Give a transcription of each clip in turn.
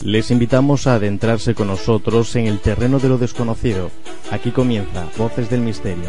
Les invitamos a adentrarse con nosotros en el terreno de lo desconocido. Aquí comienza Voces del Misterio.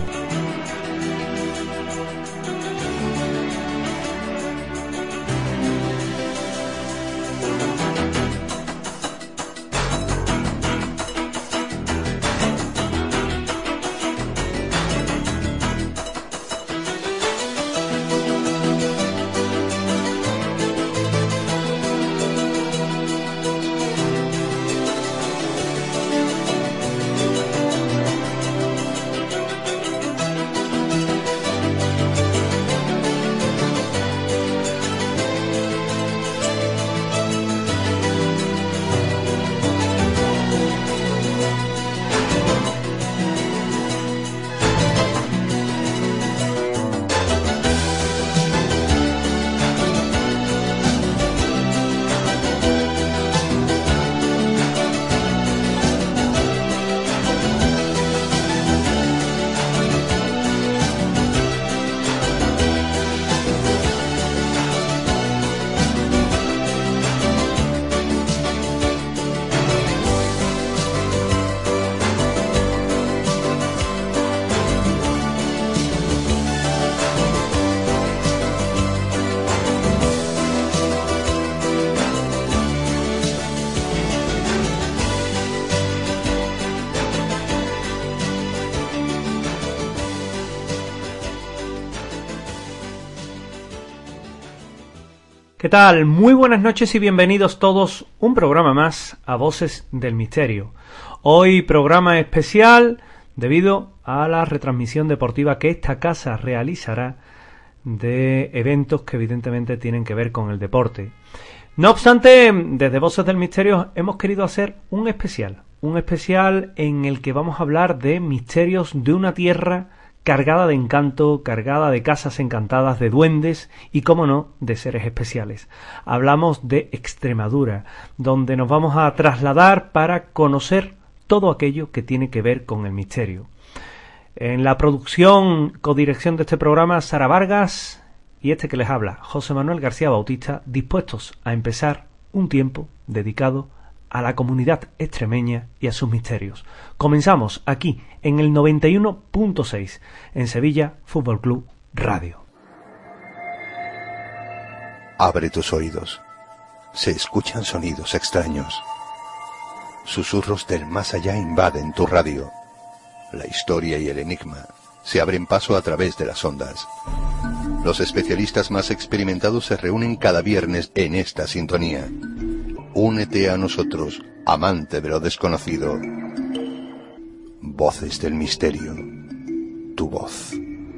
¿Qué tal? Muy buenas noches y bienvenidos todos un programa más a Voces del Misterio. Hoy programa especial debido a la retransmisión deportiva que esta casa realizará de eventos que evidentemente tienen que ver con el deporte. No obstante, desde Voces del Misterio hemos querido hacer un especial en el que vamos a hablar de misterios de una tierra cargada de encanto, cargada de casas encantadas, de duendes y, cómo no, de seres especiales. Hablamos de Extremadura, donde nos vamos a trasladar para conocer todo aquello que tiene que ver con el misterio. En la producción, codirección de este programa, Sara Vargas y este que les habla, José Manuel García Bautista, dispuestos a empezar un tiempo dedicado a la comunidad extremeña y a sus misterios. Comenzamos aquí en el 91.6 en Sevilla Fútbol Club Radio. Abre tus oídos. Se escuchan sonidos extraños. Susurros del más allá invaden tu radio. La historia y el enigma se abren paso a través de las ondas. Los especialistas más experimentados se reúnen cada viernes en esta sintonía. Únete a nosotros, amante de lo desconocido. Voces del Misterio. Tu voz.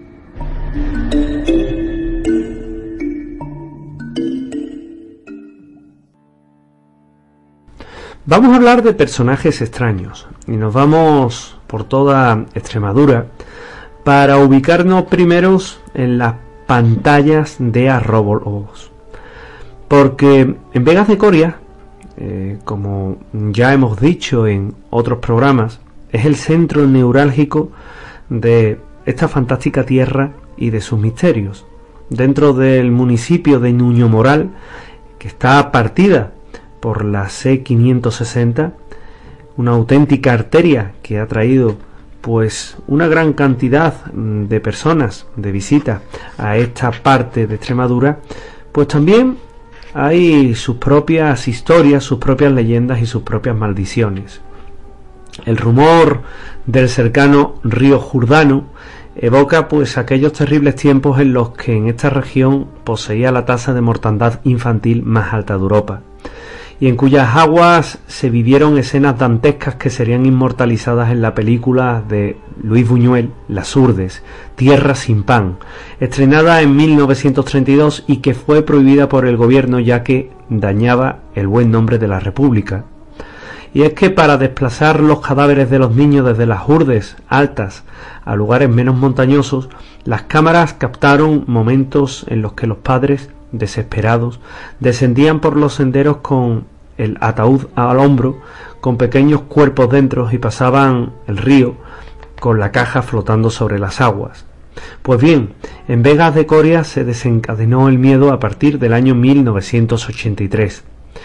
Vamos a hablar de personajes extraños y nos vamos por toda Extremadura para ubicarnos primeros en las pantallas de arrobólogos. Porque en Vegas de Coria, como ya hemos dicho en otros programas, es el centro neurálgico de esta fantástica tierra y de sus misterios. Dentro del municipio de Nuño Moral, que está partida por la C560, una auténtica arteria que ha traído pues una gran cantidad de personas de visita a esta parte de Extremadura, pues también hay sus propias historias, sus propias leyendas y sus propias maldiciones. El rumor del cercano río Jurdano evoca pues aquellos terribles tiempos en los que en esta región poseía la tasa de mortandad infantil más alta de Europa, y en cuyas aguas se vivieron escenas dantescas que serían inmortalizadas en la película de Luis Buñuel, Las Urdes, Tierra sin pan, estrenada en 1932 y que fue prohibida por el gobierno ya que dañaba el buen nombre de la República. Y es que para desplazar los cadáveres de los niños desde las urdes altas a lugares menos montañosos, las cámaras captaron momentos en los que los padres, desesperados, descendían por los senderos con el ataúd al hombro, con pequeños cuerpos dentro, y pasaban el río con la caja flotando sobre las aguas. Pues bien, en Vegas de Coria se desencadenó el miedo a partir del año 1983.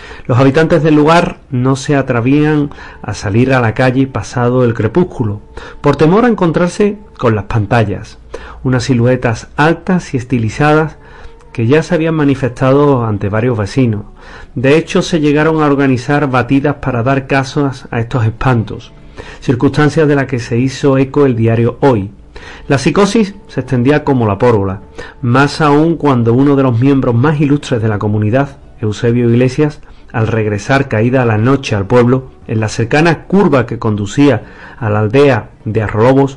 Los habitantes del lugar no se atrevían a salir a la calle pasado el crepúsculo, por temor a encontrarse con las pantallas, unas siluetas altas y estilizadas que ya se habían manifestado ante varios vecinos. De hecho, se llegaron a organizar batidas para dar caso a estos espantos, circunstancias de la que se hizo eco el diario Hoy. La psicosis se extendía como la pólvora, más aún cuando uno de los miembros más ilustres de la comunidad, Eusebio Iglesias, al regresar caída la noche al pueblo, en la cercana curva que conducía a la aldea de Arrolobos,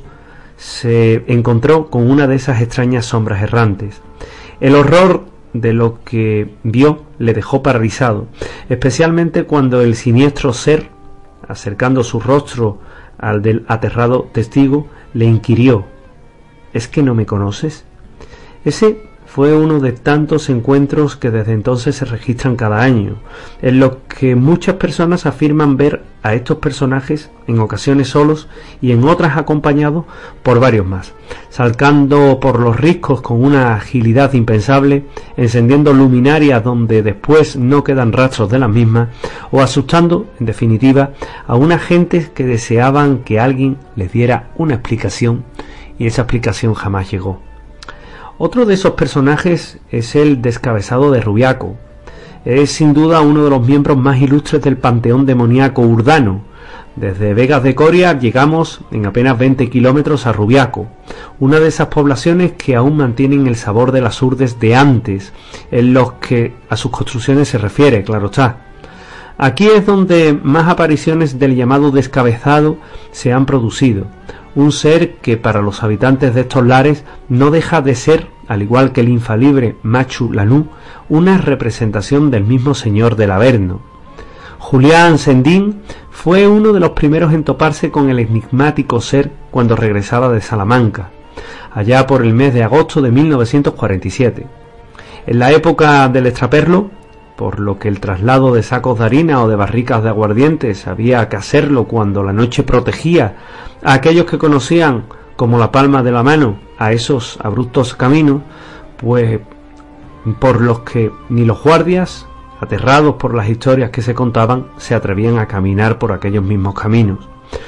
se encontró con una de esas extrañas sombras errantes. El horror de lo que vio le dejó paralizado, especialmente cuando el siniestro ser, acercando su rostro al del aterrado testigo, le inquirió: ¿es que no me conoces? Ese fue uno de tantos encuentros que desde entonces se registran cada año, en los que muchas personas afirman ver a estos personajes en ocasiones solos y en otras acompañados por varios más, saltando por los riscos con una agilidad impensable, encendiendo luminarias donde después no quedan rastros de las mismas, o asustando, en definitiva, a una gente que deseaban que alguien les diera una explicación, y esa explicación jamás llegó. Otro de esos personajes es el descabezado de Rubiaco. Es sin duda uno de los miembros más ilustres del panteón demoníaco urdano. Desde Vegas de Coria llegamos en apenas 20 kilómetros a Rubiaco, una de esas poblaciones que aún mantienen el sabor de las urdes de antes, en los que a sus construcciones se refiere, claro está. Aquí es donde más apariciones del llamado descabezado se han producido, un ser que para los habitantes de estos lares no deja de ser, al igual que el infalible Machu Lanú, una representación del mismo señor del Averno. Julián Sendín fue uno de los primeros en toparse con el enigmático ser cuando regresaba de Salamanca, allá por el mes de agosto de 1947. En la época del extraperlo, por lo que el traslado de sacos de harina o de barricas de aguardientes había que hacerlo cuando la noche protegía a aquellos que conocían como la palma de la mano a esos abruptos caminos, pues por los que ni los guardias, aterrados por las historias que se contaban, se atrevían a caminar por aquellos mismos caminos.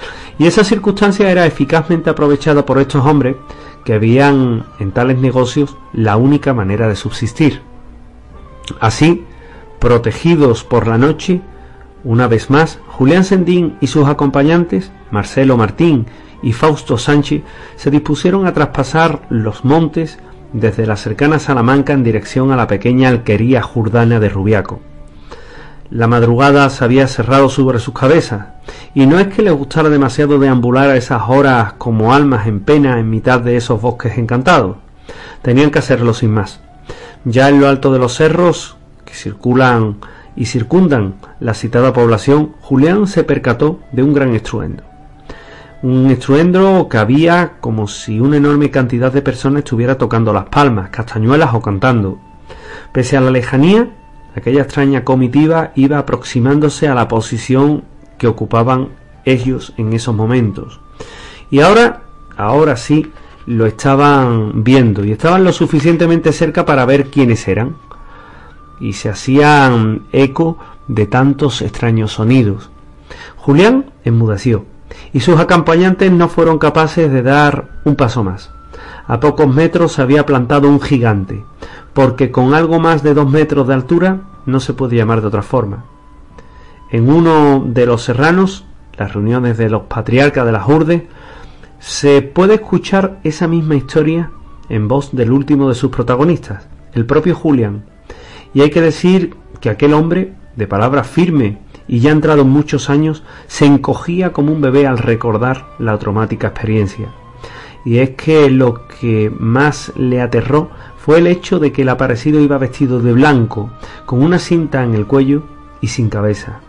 Y esa circunstancia era eficazmente aprovechada por estos hombres que veían en tales negocios la única manera de subsistir. Así, protegidos por la noche, una vez más, Julián Sendín y sus acompañantes, Marcelo Martín y Fausto Sánchez, se dispusieron a traspasar los montes desde la cercana Salamanca en dirección a la pequeña alquería jurdana de Rubiaco. La madrugada se había cerrado sobre sus cabezas, y no es que les gustara demasiado deambular a esas horas como almas en pena en mitad de esos bosques encantados. Tenían que hacerlo sin más. Ya en lo alto de los cerros que circulan y circundan la citada población, Julián se percató de un gran estruendo. Un estruendo que había como si una enorme cantidad de personas estuviera tocando las palmas, castañuelas o cantando. Pese a la lejanía, aquella extraña comitiva iba aproximándose a la posición que ocupaban ellos en esos momentos. Y ahora sí lo estaban viendo, y estaban lo suficientemente cerca para ver quiénes eran, y se hacían eco de tantos extraños sonidos. Julián enmudeció, y sus acompañantes no fueron capaces de dar un paso más. A pocos metros se había plantado un gigante, porque con algo más de 2 metros de altura no se puede llamar de otra forma. En uno de los serranos, las reuniones de los patriarcas de las urdes, se puede escuchar esa misma historia en voz del último de sus protagonistas, el propio Julián. Y hay que decir que aquel hombre, de palabra firme y ya entrado en muchos años, se encogía como un bebé al recordar la traumática experiencia. Y es que lo que más le aterró fue el hecho de que el aparecido iba vestido de blanco, con una cinta en el cuello y sin cabeza.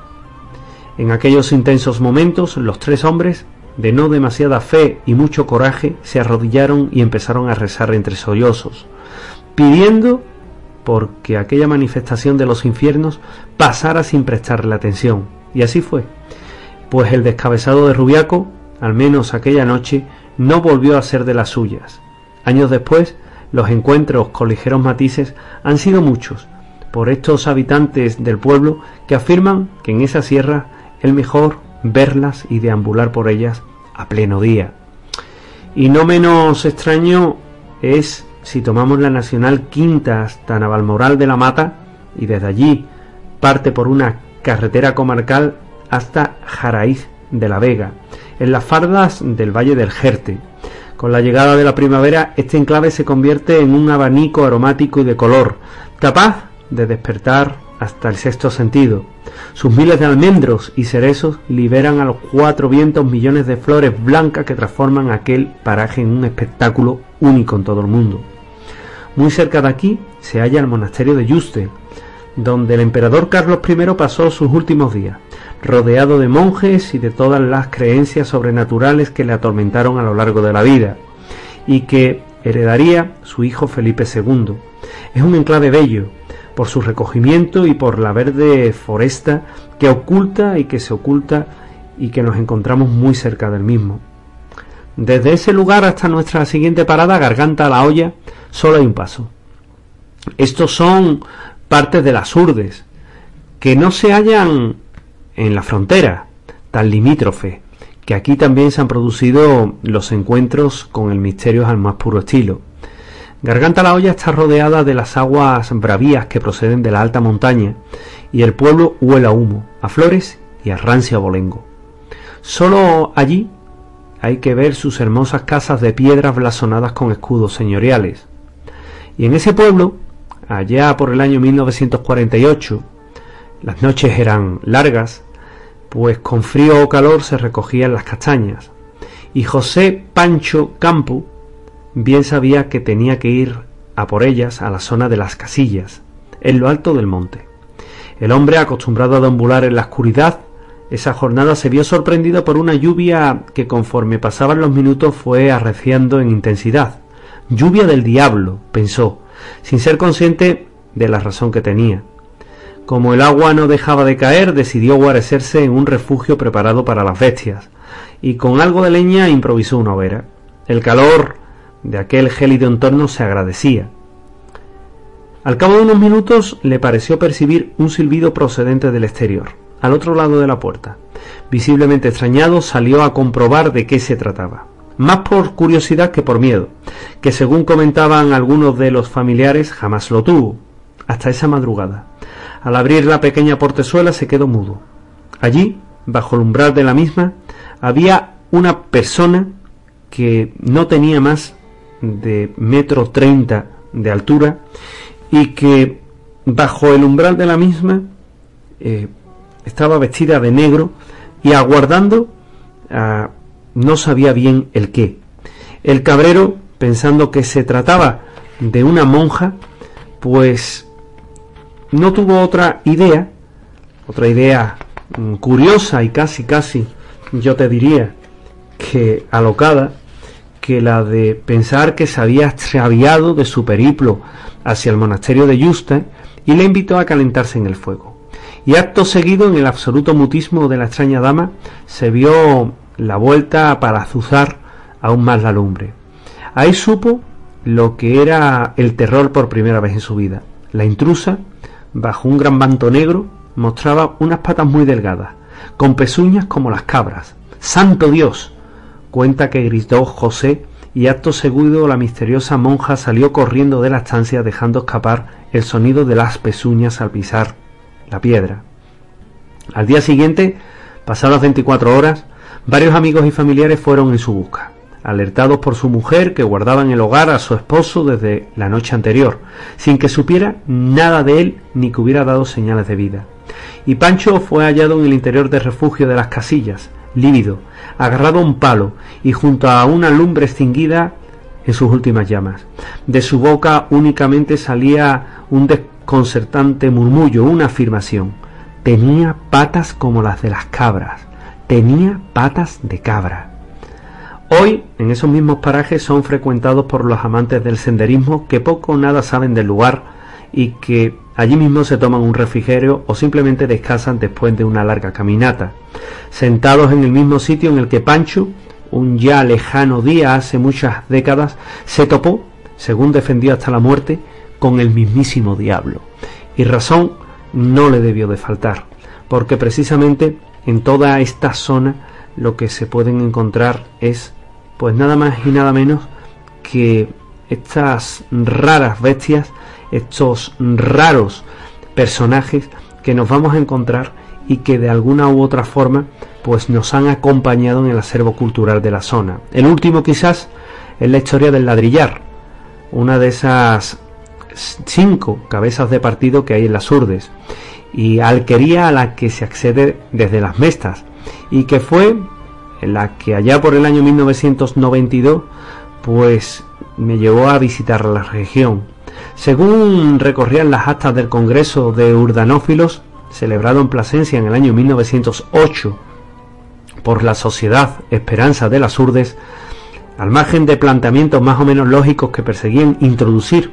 En aquellos intensos momentos, los 3 hombres, de no demasiada fe y mucho coraje, se arrodillaron y empezaron a rezar entre sollozos, pidiendo porque aquella manifestación de los infiernos pasara sin prestarle atención. Y así fue, pues el descabezado de Rubiaco, al menos aquella noche, no volvió a ser de las suyas. Años después, los encuentros con ligeros matices han sido muchos, por estos habitantes del pueblo que afirman que en esa sierra es mejor verlas y deambular por ellas a pleno día. Y no menos extraño es si tomamos la Nacional Quinta hasta Navalmoral de la Mata y desde allí parte por una carretera comarcal hasta Jaraíz de la Vega, en las faldas del Valle del Jerte. Con la llegada de la primavera, este enclave se convierte en un abanico aromático y de color, capaz de despertar hasta el sexto sentido. Sus miles de almendros y cerezos liberan a los cuatro vientos millones de flores blancas que transforman aquel paraje en un espectáculo único en todo el mundo. Muy cerca de aquí se halla el monasterio de Yuste, donde el emperador Carlos I pasó sus últimos días, rodeado de monjes y de todas las creencias sobrenaturales que le atormentaron a lo largo de la vida, y que heredaría su hijo Felipe II. Es un enclave bello, por su recogimiento y por la verde foresta que oculta y que se oculta y que nos encontramos muy cerca del mismo. Desde ese lugar hasta nuestra siguiente parada, Garganta a la Olla, solo hay un paso. Estos son partes de las Urdes, que no se hallan en la frontera, tan limítrofe, que aquí también se han producido los encuentros con el misterio al más puro estilo. Garganta la Olla está rodeada de las aguas bravías que proceden de la alta montaña, y el pueblo huele a humo, a flores y a rancio abolengo. Solo allí hay que ver sus hermosas casas de piedras blasonadas con escudos señoriales. Y en ese pueblo, allá por el año 1948, las noches eran largas, pues con frío o calor se recogían las castañas, y José Pancho Campo bien sabía que tenía que ir a por ellas a la zona de las Casillas, en lo alto del monte. El hombre, acostumbrado a deambular en la oscuridad, esa jornada se vio sorprendido por una lluvia que conforme pasaban los minutos fue arreciando en intensidad. Lluvia del diablo, pensó, sin ser consciente de la razón que tenía. Como el agua no dejaba de caer, decidió guarecerse en un refugio preparado para las bestias, y con algo de leña improvisó una hoguera. El calor de aquel gélido entorno se agradecía. Al cabo de unos minutos le pareció percibir un silbido procedente del exterior, al otro lado de la puerta. Visiblemente extrañado, salió a comprobar de qué se trataba, más por curiosidad que por miedo, que según comentaban algunos de los familiares jamás lo tuvo, hasta esa madrugada. Al abrir la pequeña portezuela se quedó mudo. Allí, bajo el umbral de la misma, había una persona que no tenía más de 1,30 m de altura y que bajo el umbral de la misma estaba vestida de negro y aguardando no sabía bien el qué. El cabrero, pensando que se trataba de una monja, pues no tuvo otra idea curiosa y casi yo te diría que alocada, que la de pensar que se había extraviado de su periplo hacia el monasterio de Yuste, y le invitó a calentarse en el fuego. Y acto seguido, en el absoluto mutismo de la extraña dama, se vio la vuelta para azuzar aún más la lumbre. Ahí supo lo que era el terror por primera vez en su vida. La intrusa, bajo un gran manto negro, mostraba unas patas muy delgadas, con pezuñas como las cabras. ¡Santo Dios!, cuenta que gritó José, y acto seguido la misteriosa monja salió corriendo de la estancia, dejando escapar el sonido de las pezuñas al pisar la piedra. Al día siguiente, pasadas 24 horas, varios amigos y familiares fueron en su busca, alertados por su mujer, que guardaba en el hogar a su esposo desde la noche anterior, sin que supiera nada de él ni que hubiera dado señales de vida. Y Pancho fue hallado en el interior del refugio de las Casillas, lívido, agarrado a un palo y junto a una lumbre extinguida en sus últimas llamas. De su boca únicamente salía un desconcertante murmullo, una afirmación: tenía patas como las de las cabras, tenía patas de cabra. Hoy, en esos mismos parajes, son frecuentados por los amantes del senderismo que poco o nada saben del lugar y que allí mismo se toman un refrigerio o simplemente descansan después de una larga caminata, sentados en el mismo sitio en el que Pancho, un ya lejano día hace muchas décadas, se topó, según defendió hasta la muerte, con el mismísimo diablo. Y razón no le debió de faltar, porque precisamente en toda esta zona lo que se pueden encontrar es pues nada más y nada menos que estas raras bestias, estos raros personajes que nos vamos a encontrar y que de alguna u otra forma pues nos han acompañado en el acervo cultural de la zona. El último quizás es la historia del ladrillar, una de esas 5 cabezas de partido que hay en las Urdes, y alquería a la que se accede desde las Mestas, y que fue la que allá por el año 1992 pues me llevó a visitar la región. Según recorrían las actas del Congreso de Urdanófilos celebrado en Plasencia en el año 1908 por la Sociedad Esperanza de las Urdes, al margen de planteamientos más o menos lógicos que perseguían introducir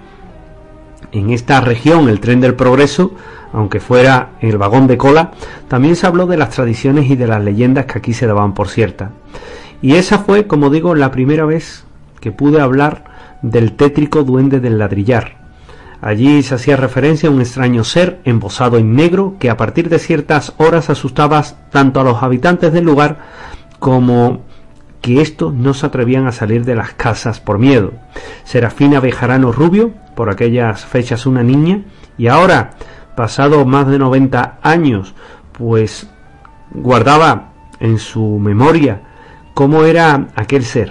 en esta región el tren del progreso, aunque fuera en el vagón de cola, también se habló de las tradiciones y de las leyendas que aquí se daban por ciertas. Y esa fue, como digo, la primera vez que pude hablar del tétrico duende del ladrillar. Allí se hacía referencia a un extraño ser embosado en negro que a partir de ciertas horas asustaba tanto a los habitantes del lugar como que estos no se atrevían a salir de las casas por miedo. Serafina Bejarano Rubio, por aquellas fechas una niña, y ahora, pasado más de 90 años, pues guardaba en su memoria cómo era aquel ser.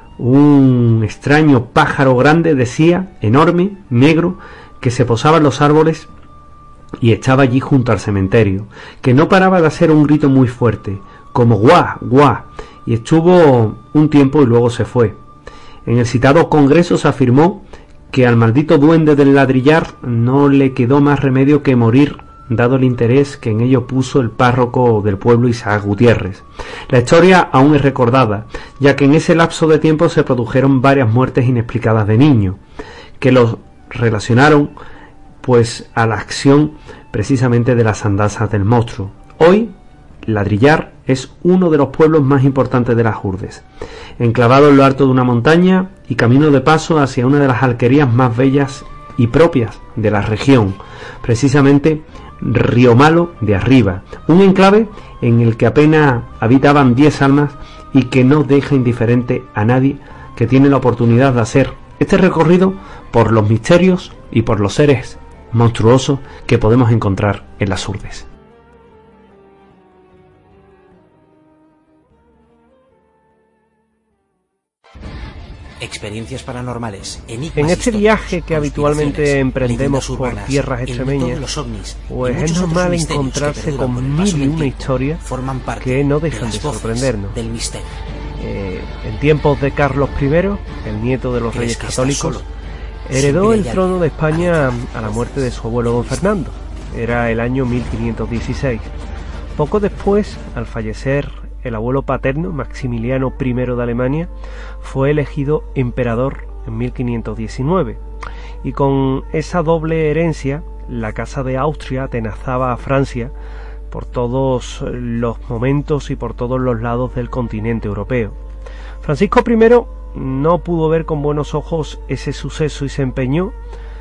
Un extraño pájaro grande, decía, enorme, negro, que se posaba en los árboles y estaba allí junto al cementerio, que no paraba de hacer un grito muy fuerte, como guá, guá, y estuvo un tiempo y luego se fue. En el citado congreso se afirmó que al maldito duende del ladrillar no le quedó más remedio que morir, dado el interés que en ello puso el párroco del pueblo, Isaac Gutiérrez. La historia aún es recordada, ya que en ese lapso de tiempo se produjeron varias muertes inexplicadas de niños, que los relacionaron pues a la acción precisamente de las andanzas del monstruo. Hoy, Ladrillar es uno de los pueblos más importantes de las Urdes, enclavado en lo alto de una montaña y camino de paso hacia una de las alquerías más bellas y propias de la región, precisamente Río Malo de Arriba, un enclave en el que apenas habitaban 10 almas y que no deja indiferente a nadie que tiene la oportunidad de hacer este recorrido por los misterios y por los seres monstruosos que podemos encontrar en las Urdes. Experiencias paranormales, enigmas, en este viaje que habitualmente emprendemos por tierras extremeñas, pues es normal encontrarse con mil y una historias que no dejan de sorprendernos. En tiempos de Carlos I, el nieto de los reyes católicos, heredó el trono de España a la muerte de su abuelo don Fernando. Era el año 1516. Poco después, al fallecer el abuelo paterno, Maximiliano I de Alemania, fue elegido emperador en 1519, y con esa doble herencia la Casa de Austria atenazaba a Francia por todos los momentos y por todos los lados del continente europeo. Francisco I no pudo ver con buenos ojos ese suceso y se empeñó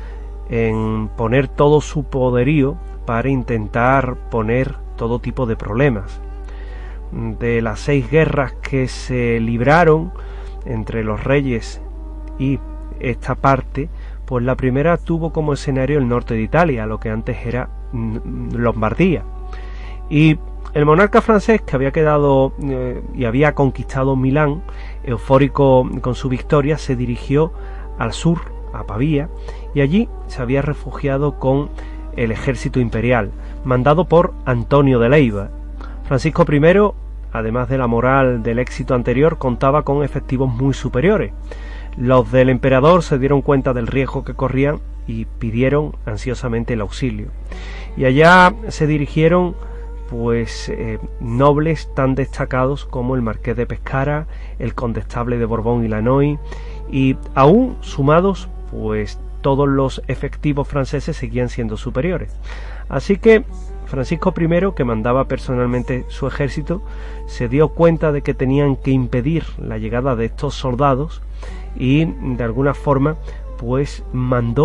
en poner todo su poderío para intentar poner todo tipo de problemas. De las 6 guerras que se libraron entre los reyes y esta parte, pues la primera tuvo como escenario el norte de Italia, lo que antes era Lombardía, y el monarca francés, que había quedado y había conquistado Milán, eufórico con su victoria, se dirigió al sur, a Pavía, y allí se había refugiado con el ejército imperial, mandado por Antonio de Leiva. Francisco I, además de la moral del éxito anterior, contaba con efectivos muy superiores. Los del emperador se dieron cuenta del riesgo que corrían y pidieron ansiosamente el auxilio. Y allá se dirigieron pues nobles tan destacados como el marqués de Pescara, el condestable de Borbón y Lannoy, y aún sumados pues todos los efectivos franceses seguían siendo superiores. Así que Francisco I, que mandaba personalmente su ejército, se dio cuenta de que tenían que impedir la llegada de estos soldados y de alguna forma pues mandó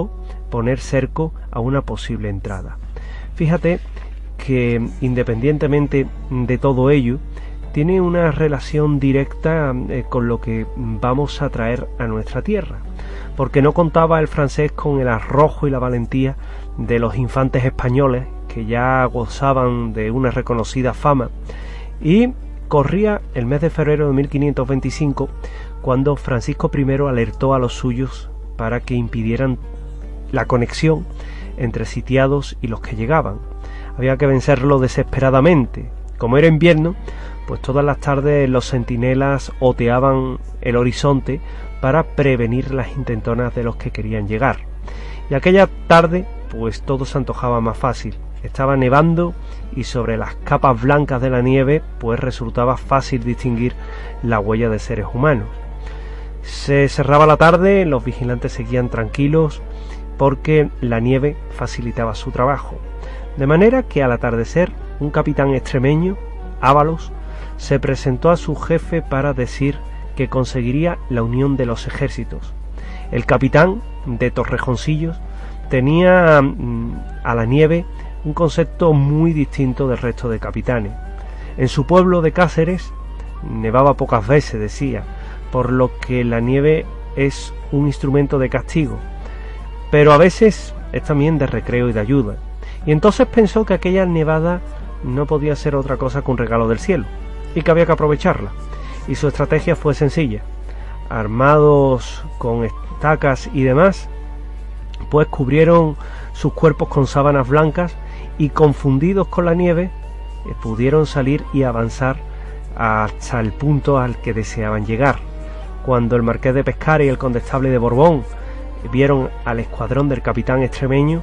poner cerco a una posible entrada. Fíjate que independientemente de todo ello, tiene una relación directa con lo que vamos a traer a nuestra tierra, porque no contaba el francés con el arrojo y la valentía de los infantes españoles, que ya gozaban de una reconocida fama, y corría el mes de febrero de 1525 cuando Francisco I alertó a los suyos para que impidieran la conexión entre sitiados y los que llegaban. Había que vencerlo desesperadamente. Como era invierno, pues todas las tardes los centinelas oteaban el horizonte para prevenir las intentonas de los que querían llegar. Y aquella tarde, pues todo se antojaba más fácil. Estaba nevando y sobre las capas blancas de la nieve, pues resultaba fácil distinguir la huella de seres humanos. Se cerraba la tarde, los vigilantes seguían tranquilos porque la nieve facilitaba su trabajo. De manera que al atardecer, un capitán extremeño, Ábalos, se presentó a su jefe para decir que conseguiría la unión de los ejércitos. El capitán de Torrejoncillos tenía a la nieve un concepto muy distinto del resto de capitanes. En su pueblo de Cáceres nevaba pocas veces, decía, por lo que la nieve es un instrumento de castigo, pero a veces es también de recreo y de ayuda. Y entonces pensó que aquella nevada no podía ser otra cosa que un regalo del cielo, y que había que aprovecharla. Y su estrategia fue sencilla. Armados con estacas y demás, pues cubrieron sus cuerpos con sábanas blancas y, confundidos con la nieve, pudieron salir y avanzar hasta el punto al que deseaban llegar. Cuando el marqués de Pescara y el condestable de Borbón vieron al escuadrón del capitán extremeño,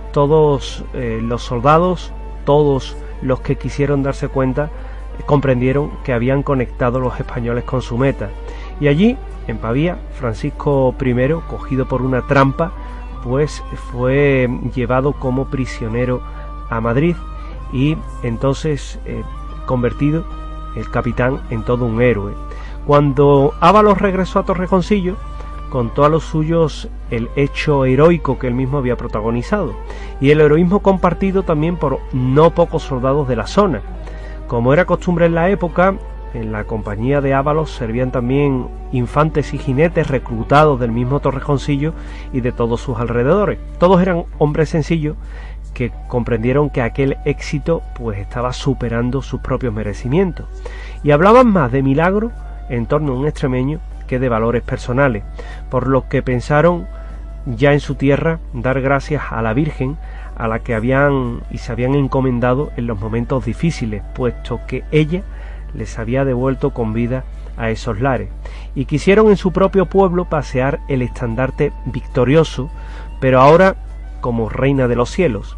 todos los soldados, todos los que quisieron darse cuenta, comprendieron que habían conectado los españoles con su meta. Y allí, en Pavía, Francisco I, cogido por una trampa, pues fue llevado como prisionero a Madrid y entonces convertido el capitán en todo un héroe. Cuando Ábalos regresó a Torrejoncillo, contó a los suyos el hecho heroico que él mismo había protagonizado, y el heroísmo compartido también por no pocos soldados de la zona. Como era costumbre en la época, en la compañía de Ábalos servían también infantes y jinetes reclutados del mismo Torrejoncillo y de todos sus alrededores. Todos eran hombres sencillos que comprendieron que aquel éxito pues estaba superando sus propios merecimientos, y hablaban más de milagro en torno a un extremeño que de valores personales, por lo que pensaron ya en su tierra dar gracias a la Virgen, a la que se habían encomendado en los momentos difíciles, puesto que ella les había devuelto con vida a esos lares, y quisieron en su propio pueblo pasear el estandarte victorioso, pero ahora como reina de los cielos.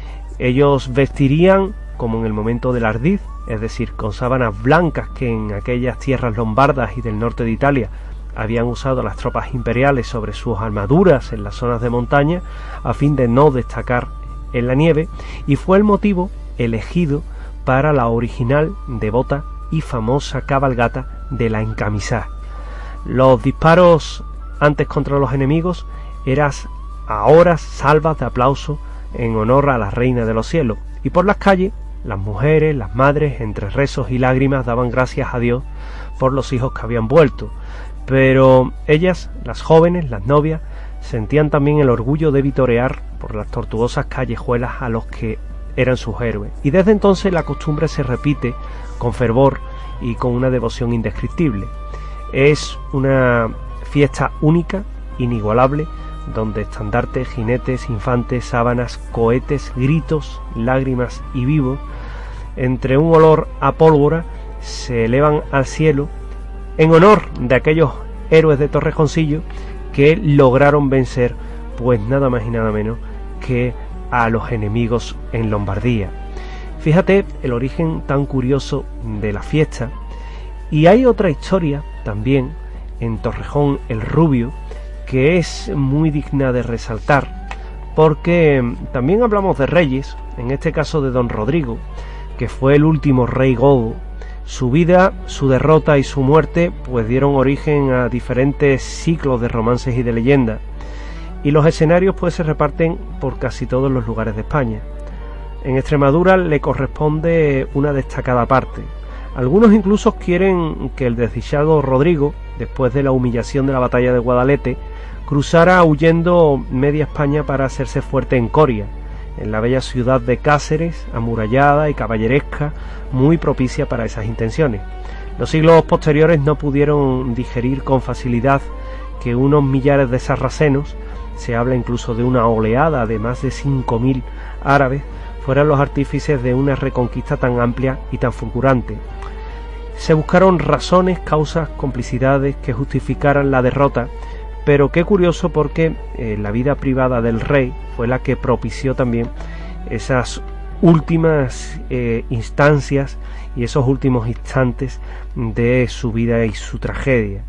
Ellos vestirían como en el momento del Ardiz, es decir, con sábanas blancas que en aquellas tierras lombardas y del norte de Italia habían usado las tropas imperiales sobre sus armaduras en las zonas de montaña, a fin de no destacar en la nieve, y fue el motivo elegido para la original, devota y famosa cabalgata de la encamisá. Los disparos antes contra los enemigos eran ahora salvas de aplauso en honor a la reina de los cielos, y por las calles las mujeres, las madres, entre rezos y lágrimas, daban gracias a Dios por los hijos que habían vuelto. Pero ellas, las jóvenes, las novias, sentían también el orgullo de vitorear por las tortuosas callejuelas a los que eran sus héroes. Y desde entonces la costumbre se repite con fervor y con una devoción indescriptible. Es una fiesta única, inigualable, donde estandartes, jinetes, infantes, sábanas, cohetes, gritos, lágrimas y vivos, entre un olor a pólvora, se elevan al cielo en honor de aquellos héroes de Torrejoncillo que lograron vencer pues nada más y nada menos que a los enemigos en Lombardía. Fíjate el origen tan curioso de la fiesta. Y hay otra historia también en Torrejón el Rubio que es muy digna de resaltar, porque también hablamos de reyes, en este caso de don Rodrigo, que fue el último rey godo. Su vida, su derrota y su muerte pues dieron origen a diferentes ciclos de romances y de leyendas. y los escenarios pues se reparten por casi todos los lugares de España. En Extremadura le corresponde una destacada parte. Algunos incluso quieren que el desdichado Rodrigo, después de la humillación de la batalla de Guadalete, cruzara huyendo media España para hacerse fuerte en Coria, en la bella ciudad de Cáceres, amurallada y caballeresca, muy propicia para esas intenciones. Los siglos posteriores no pudieron digerir con facilidad que unos millares de sarracenos, se habla incluso de una oleada de más de 5.000 árabes, fueran los artífices de una reconquista tan amplia y tan fulgurante. Se buscaron razones, causas, complicidades que justificaran la derrota, pero qué curioso porque la vida privada del rey fue la que propició también esas últimas instancias y esos últimos instantes de su vida y su tragedia.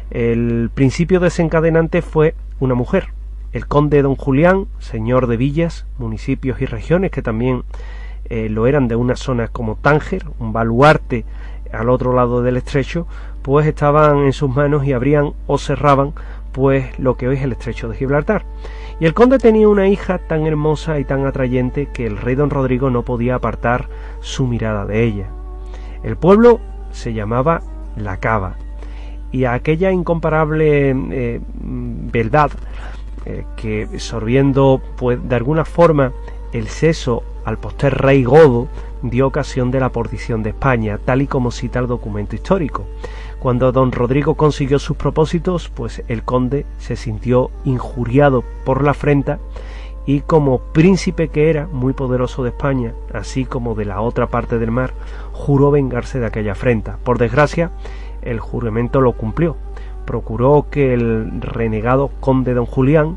El principio desencadenante fue una mujer, el conde don Julián, señor de villas, municipios y regiones que también lo eran de una zona como Tánger, un baluarte al otro lado del estrecho, pues estaban en sus manos y abrían o cerraban pues lo que hoy es el estrecho de Gibraltar. Y el conde tenía una hija tan hermosa y tan atrayente que el rey don Rodrigo no podía apartar su mirada de ella. El pueblo se llamaba La Cava, y a aquella incomparable verdad que, sorbiendo pues de alguna forma el seso al poster rey godo, dio ocasión de la perdición de España, tal y como cita el documento histórico. Cuando don Rodrigo consiguió sus propósitos, pues el conde se sintió injuriado por la afrenta y, como príncipe que era, muy poderoso de España, así como de la otra parte del mar, juró vengarse de aquella afrenta. Por desgracia, el juramento lo cumplió. Procuró que el renegado conde don Julián,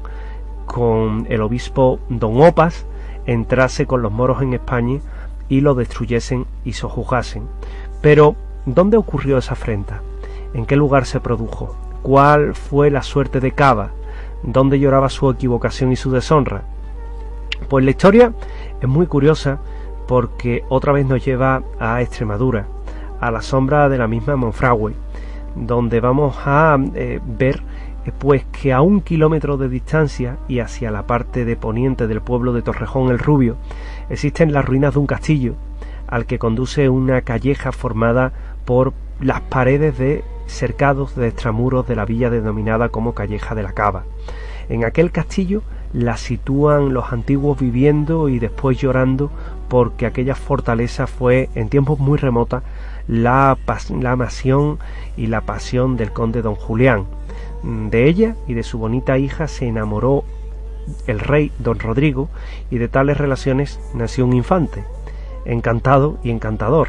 con el obispo don Opas, entrase con los moros en España y lo destruyesen y sojuzgasen. Pero, ¿dónde ocurrió esa afrenta? ¿En qué lugar se produjo? ¿Cuál fue la suerte de Cava? ¿Dónde lloraba su equivocación y su deshonra? Pues la historia es muy curiosa porque otra vez nos lleva a Extremadura, a la sombra de la misma Monfragüe, donde vamos a ver pues que a 1 kilómetro de distancia y hacia la parte de poniente del pueblo de Torrejón el Rubio existen las ruinas de un castillo al que conduce una calleja formada por las paredes de cercados de extramuros de la villa denominada como Calleja de la Cava. En aquel castillo la sitúan los antiguos viviendo y después llorando porque aquella fortaleza fue en tiempos muy remotos la mansión y la pasión del conde don Julián. De ella y de su bonita hija se enamoró el rey don Rodrigo y de tales relaciones nació un infante, encantado y encantador,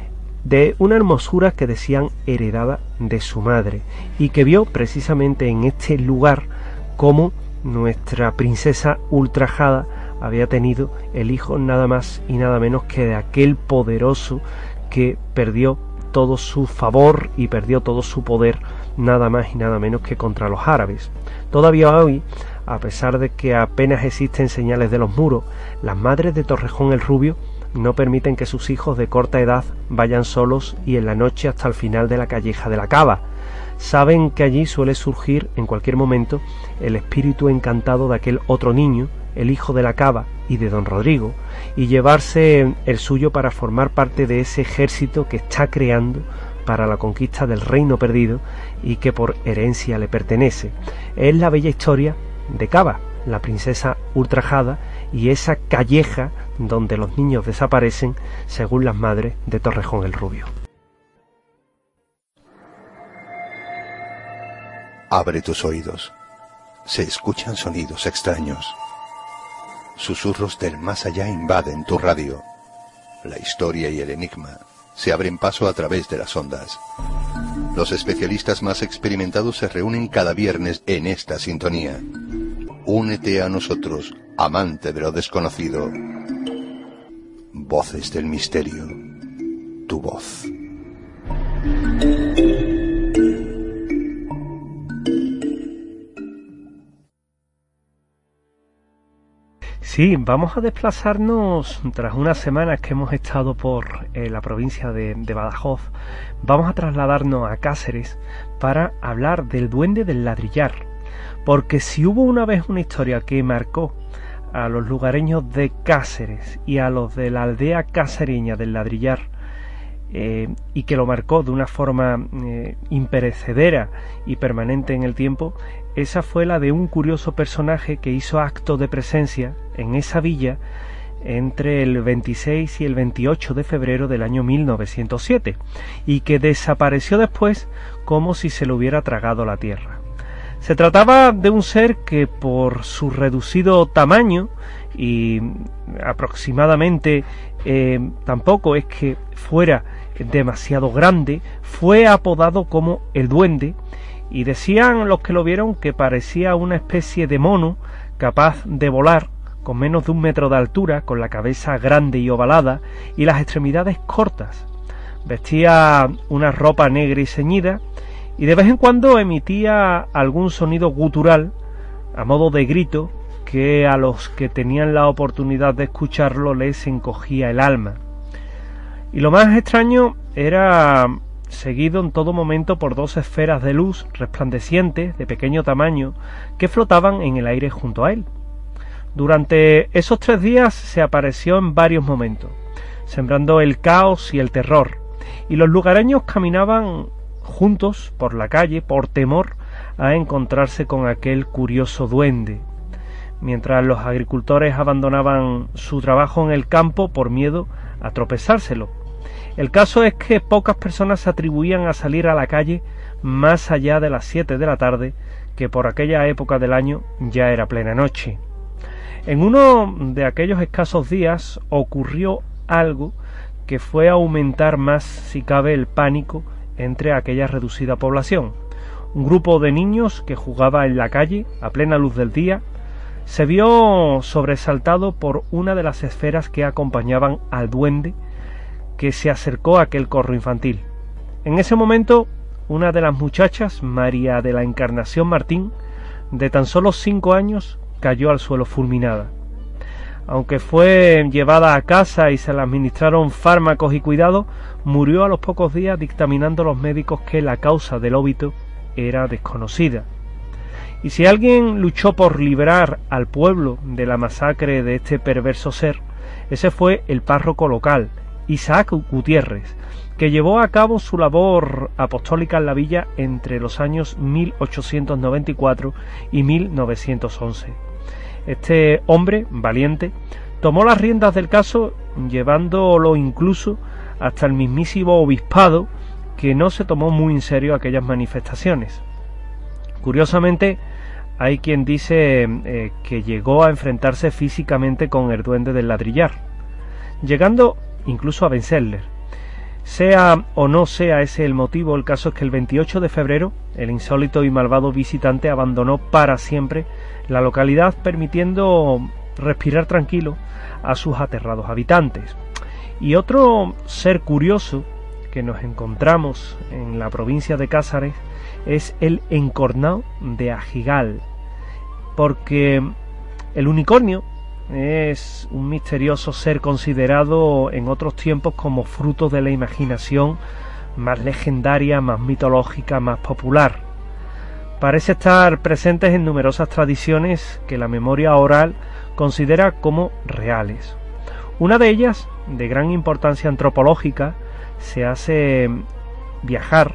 de una hermosura que decían heredada de su madre y que vio precisamente en este lugar como nuestra princesa ultrajada había tenido el hijo nada más y nada menos que de aquel poderoso que perdió todo su favor y perdió todo su poder nada más y nada menos que contra los árabes. Todavía hoy, a pesar de que apenas existen señales de los muros, las madres de Torrejón el Rubio no permiten que sus hijos de corta edad vayan solos y en la noche hasta el final de la Calleja de la Cava. Saben que allí suele surgir en cualquier momento el espíritu encantado de aquel otro niño, el hijo de la Cava y de don Rodrigo, y llevarse el suyo para formar parte de ese ejército que está creando para la conquista del reino perdido y que por herencia le pertenece. Es la bella historia de Cava, la princesa ultrajada, y esa calleja donde los niños desaparecen según las madres de Torrejón el Rubio. Abre tus oídos. Se escuchan sonidos extraños. Susurros del más allá invaden tu radio. La historia y el enigma se abren paso a través de las ondas. Los especialistas más experimentados se reúnen cada viernes en esta sintonía. Únete a nosotros, amante de lo desconocido. Voces del misterio. Tu voz. Sí, vamos a desplazarnos tras unas semanas que hemos estado por la provincia de Badajoz. Vamos a trasladarnos a Cáceres para hablar del duende del ladrillar. porque si hubo una vez una historia que marcó a los lugareños de Cáceres y a los de la aldea cacereña del Ladrillar, y que lo marcó de una forma imperecedera y permanente en el tiempo, esa fue la de un curioso personaje que hizo acto de presencia en esa villa entre el 26 y el 28 de febrero del año 1907 y que desapareció después como si se lo hubiera tragado la tierra. Se trataba de un ser que, por su reducido tamaño y aproximadamente tampoco es que fuera demasiado grande, fue apodado como el Duende, y decían los que lo vieron que parecía una especie de mono capaz de volar con menos de 1 metro de altura, con la cabeza grande y ovalada y las extremidades cortas. Vestía una ropa negra y ceñida, y de vez en cuando emitía algún sonido gutural a modo de grito que a los que tenían la oportunidad de escucharlo les encogía el alma. Y lo más extraño era seguido en todo momento por 2 esferas de luz resplandecientes de pequeño tamaño que flotaban en el aire junto a él. Durante esos 3 días se apareció en varios momentos, sembrando el caos y el terror, y los lugareños caminaban juntos por la calle por temor a encontrarse con aquel curioso duende, mientras los agricultores abandonaban su trabajo en el campo por miedo a tropezárselo. El caso es que pocas personas se atribuían a salir a la calle más allá de las 7 de la tarde, que por aquella época del año ya era plena noche. En uno de aquellos escasos días ocurrió algo que fue a aumentar más, si cabe, el pánico entre aquella reducida población. Un grupo de niños que jugaba en la calle a plena luz del día se vio sobresaltado por una de las esferas que acompañaban al duende, que se acercó a aquel corro infantil. En ese momento, una de las muchachas, María de la Encarnación Martín, de tan solo 5 años, cayó al suelo fulminada. Aunque fue llevada a casa y se le administraron fármacos y cuidados, murió a los pocos días, dictaminando los médicos que la causa del óbito era desconocida. Y si alguien luchó por librar al pueblo de la masacre de este perverso ser, ese fue el párroco local, Isaac Gutiérrez, que llevó a cabo su labor apostólica en la villa entre los años 1894 y 1911. Este hombre valiente tomó las riendas del caso, llevándolo incluso hasta el mismísimo obispado, que no se tomó muy en serio aquellas manifestaciones. Curiosamente, hay quien dice que llegó a enfrentarse físicamente con el duende del Ladrillar, llegando incluso a vencerle. Sea o no sea ese el motivo, el caso es que el 28 de febrero el insólito y malvado visitante abandonó para siempre la localidad, permitiendo respirar tranquilo a sus aterrados habitantes. Y otro ser curioso que nos encontramos en la provincia de Cáceres es el encornao de Ajigal, porque el unicornio es un misterioso ser considerado en otros tiempos como fruto de la imaginación más legendaria, más mitológica, más popular. Parece estar presentes en numerosas tradiciones que la memoria oral considera como reales. Una de ellas, de gran importancia antropológica, nos hace viajar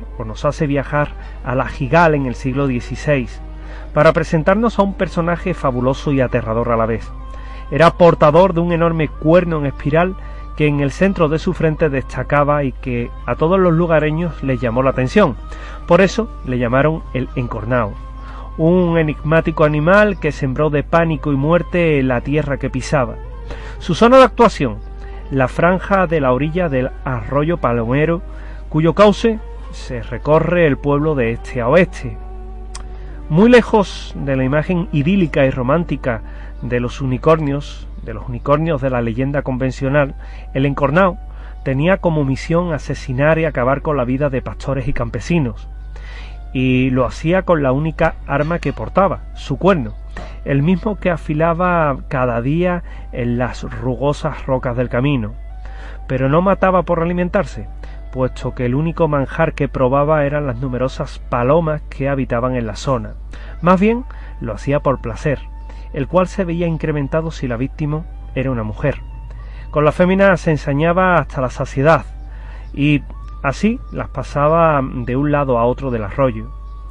a la Ajigal en el siglo XVI para presentarnos a un personaje fabuloso y aterrador a la vez. Era portador de un enorme cuerno en espiral que en el centro de su frente destacaba y que a todos los lugareños les llamó la atención. Por eso le llamaron el encornao, un enigmático animal que sembró de pánico y muerte la tierra que pisaba. Su zona de actuación, la franja de la orilla del arroyo Palomero, cuyo cauce se recorre el pueblo de este a oeste. Muy lejos de la imagen idílica y romántica de los unicornios de la leyenda convencional, el encornao tenía como misión asesinar y acabar con la vida de pastores y campesinos, y lo hacía con la única arma que portaba, su cuerno, el mismo que afilaba cada día en las rugosas rocas del camino. Pero no mataba por alimentarse, puesto que el único manjar que probaba eran las numerosas palomas que habitaban en la zona. Más bien lo hacía por placer, el cual se veía incrementado si la víctima era una mujer. Con las féminas se ensañaba hasta la saciedad, y así las pasaba de un lado a otro del arroyo.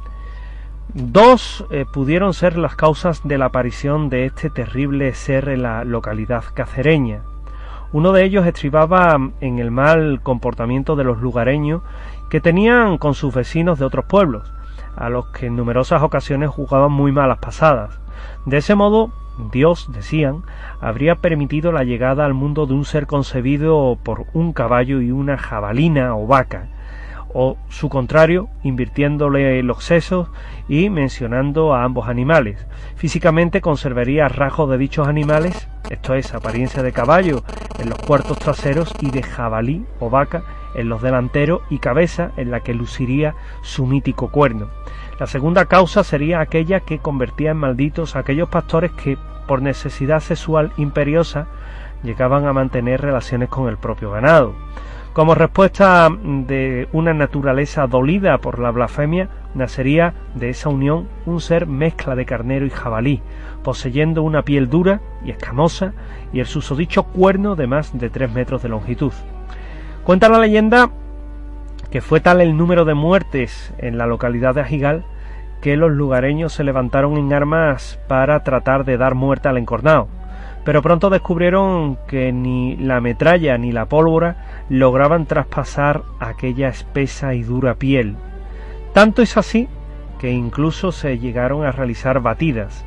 Dos pudieron ser las causas de la aparición de este terrible ser en la localidad cacereña. Uno de ellos estribaba en el mal comportamiento de los lugareños que tenían con sus vecinos de otros pueblos, a los que en numerosas ocasiones jugaban muy malas pasadas. De ese modo, Dios, decían, habría permitido la llegada al mundo de un ser concebido por un caballo y una jabalina o vaca, o su contrario, invirtiéndole los sexos y mencionando a ambos animales. Físicamente conservaría rasgos de dichos animales, esto es, apariencia de caballo en los cuartos traseros y de jabalí o vaca en los delanteros, y cabeza en la que luciría su mítico cuerno. La segunda causa sería aquella que convertía en malditos a aquellos pastores que, por necesidad sexual imperiosa, llegaban a mantener relaciones con el propio ganado. Como respuesta de una naturaleza dolida por la blasfemia, nacería de esa unión un ser mezcla de carnero y jabalí, poseyendo una piel dura y escamosa y el susodicho cuerno de más de 3 metros de longitud. Cuenta la leyenda que fue tal el número de muertes en la localidad de Ajigal que los lugareños se levantaron en armas para tratar de dar muerte al encornado, pero pronto descubrieron que ni la metralla ni la pólvora lograban traspasar aquella espesa y dura piel. Tanto es así que incluso se llegaron a realizar batidas.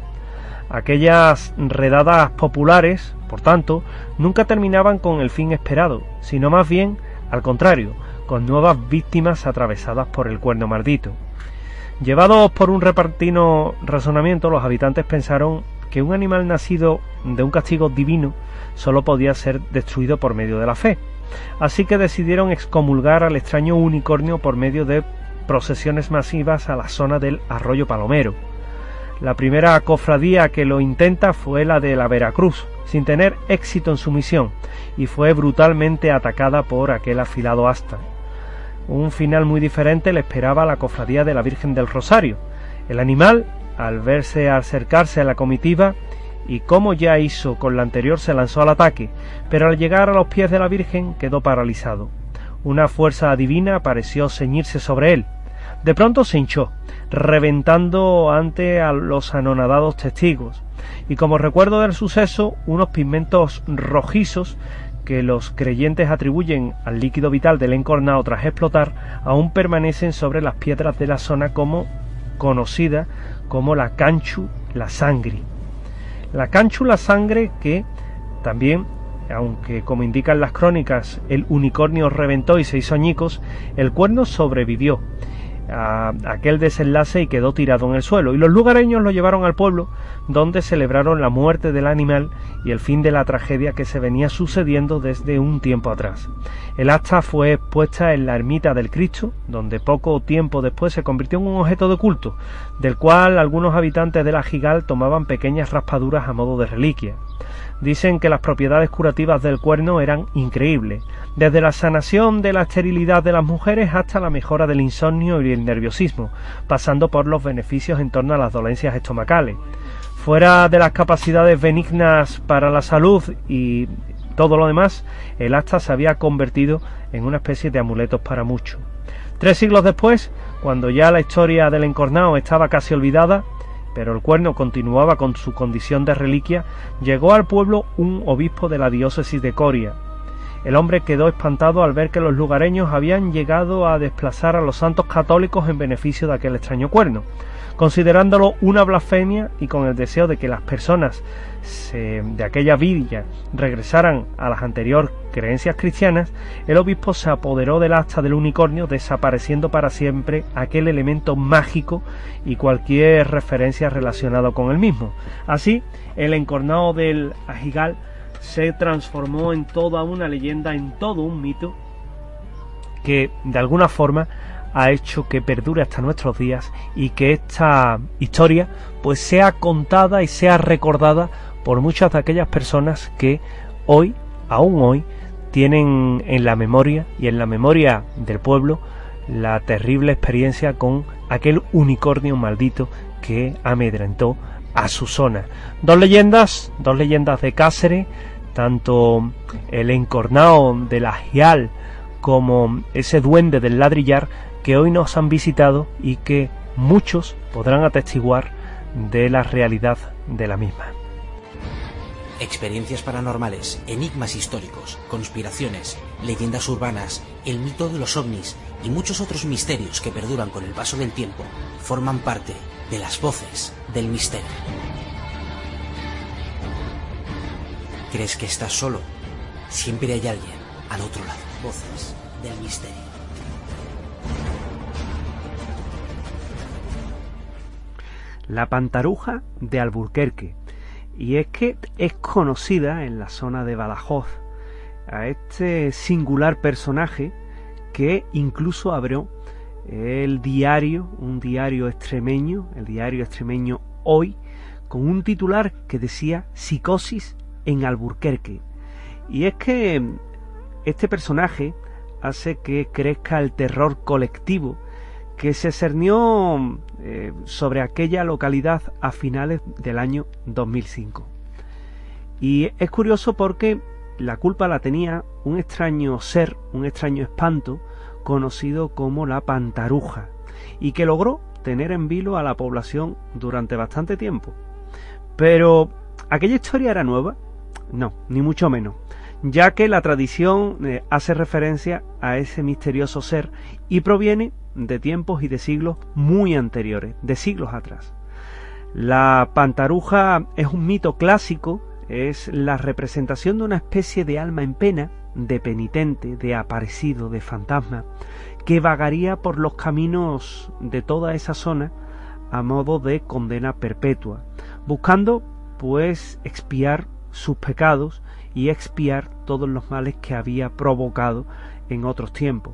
Aquellas redadas populares, por tanto, nunca terminaban con el fin esperado, sino más bien, al contrario, con nuevas víctimas atravesadas por el cuerno maldito. Llevados por un repentino razonamiento, los habitantes pensaron que un animal nacido de un castigo divino solo podía ser destruido por medio de la fe. Así que decidieron excomulgar al extraño unicornio por medio de procesiones masivas a la zona del Arroyo Palomero. La primera cofradía que lo intenta fue la de la Veracruz, sin tener éxito en su misión, y fue brutalmente atacada por aquel afilado asta. Un final muy diferente le esperaba a la cofradía de la Virgen del Rosario. El animal, al verse acercarse a la comitiva, y como ya hizo con la anterior, se lanzó al ataque, pero al llegar a los pies de la Virgen quedó paralizado. Una fuerza divina pareció ceñirse sobre él. De pronto se hinchó, reventando ante a los anonadados testigos, y como recuerdo del suceso, unos pigmentos rojizos que los creyentes atribuyen al líquido vital del encornado tras explotar, aún permanecen sobre las piedras de la zona conocida como la Canchu la Sangre. La Canchu la Sangre que también, aunque como indican las crónicas el unicornio reventó y se hizo añicos, el cuerno sobrevivió a aquel desenlace y quedó tirado en el suelo, y los lugareños lo llevaron al pueblo, donde celebraron la muerte del animal y el fin de la tragedia que se venía sucediendo desde un tiempo atrás. El asta fue expuesta en la ermita del Cristo, donde poco tiempo después se convirtió en un objeto de culto, del cual algunos habitantes de la Ajigal tomaban pequeñas raspaduras a modo de reliquia. Dicen que las propiedades curativas del cuerno eran increíbles, desde la sanación de la esterilidad de las mujeres hasta la mejora del insomnio y el nerviosismo, pasando por los beneficios en torno a las dolencias estomacales. Fuera de las capacidades benignas para la salud y todo lo demás, el asta se había convertido en una especie de amuletos para muchos. 3 siglos después, cuando ya la historia del encornado estaba casi olvidada, pero el cuerno continuaba con su condición de reliquia, llegó al pueblo un obispo de la diócesis de Coria. El hombre quedó espantado al ver que los lugareños habían llegado a desplazar a los santos católicos en beneficio de aquel extraño cuerno. Considerándolo una blasfemia y con el deseo de que las personas de aquella villa regresaran a las anteriores creencias cristianas, el obispo se apoderó del asta del unicornio, desapareciendo para siempre aquel elemento mágico y cualquier referencia relacionada con el mismo. Así, el encornado del Ajigal se transformó en toda una leyenda, en todo un mito que de alguna forma ha hecho que perdure hasta nuestros días y que esta historia pues sea contada y sea recordada por muchas de aquellas personas que hoy, aún hoy, tienen en la memoria y en la memoria del pueblo la terrible experiencia con aquel unicornio maldito que amedrentó a su zona. Dos leyendas de Cáceres, tanto el encornao de la Gial como ese duende del Ladrillar, que hoy nos han visitado y que muchos podrán atestiguar de la realidad de la misma. Experiencias paranormales, enigmas históricos, conspiraciones, leyendas urbanas, el mito de los ovnis y muchos otros misterios que perduran con el paso del tiempo forman parte de las voces del misterio. ¿Crees que estás solo? Siempre hay alguien al otro lado. Voces del misterio. La Pantaruja de Alburquerque. Y es que es conocida en la zona de Badajoz a este singular personaje que incluso abrió un diario extremeño, el diario extremeño Hoy, con un titular que decía Psicosis en Alburquerque. Y es que este personaje hace que crezca el terror colectivo que se cernió sobre aquella localidad a finales del año 2005. Y es curioso porque la culpa la tenía un extraño ser, un extraño espanto, conocido como la Pantaruja, y que logró tener en vilo a la población durante bastante tiempo. Pero, ¿aquella historia era nueva? No, ni mucho menos, ya que la tradición hace referencia a ese misterioso ser y proviene de tiempos y de siglos muy anteriores, de siglos atrás. La Pantaruja es un mito clásico, es la representación de una especie de alma en pena, de penitente, de aparecido, de fantasma, que vagaría por los caminos de toda esa zona a modo de condena perpetua, buscando pues expiar sus pecados y expiar todos los males que había provocado en otros tiempos.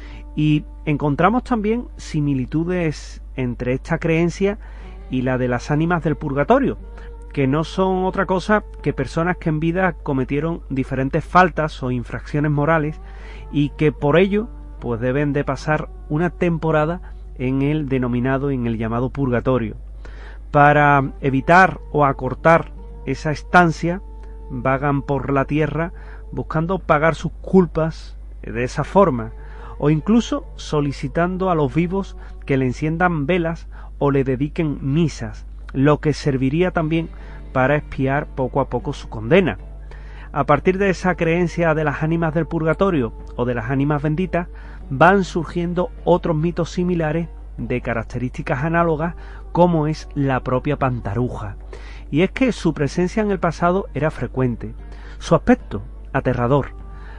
Y encontramos también similitudes entre esta creencia y la de las ánimas del purgatorio, que no son otra cosa que personas que en vida cometieron diferentes faltas o infracciones morales y que por ello pues deben de pasar una temporada en el llamado purgatorio. Para evitar o acortar esa estancia, vagan por la tierra buscando pagar sus culpas de esa forma, o incluso solicitando a los vivos que le enciendan velas o le dediquen misas, lo que serviría también para expiar poco a poco su condena. A partir de esa creencia de las ánimas del purgatorio o de las ánimas benditas, van surgiendo otros mitos similares de características análogas, como es la propia Pantaruja. Y es que su presencia en el pasado era frecuente, su aspecto aterrador.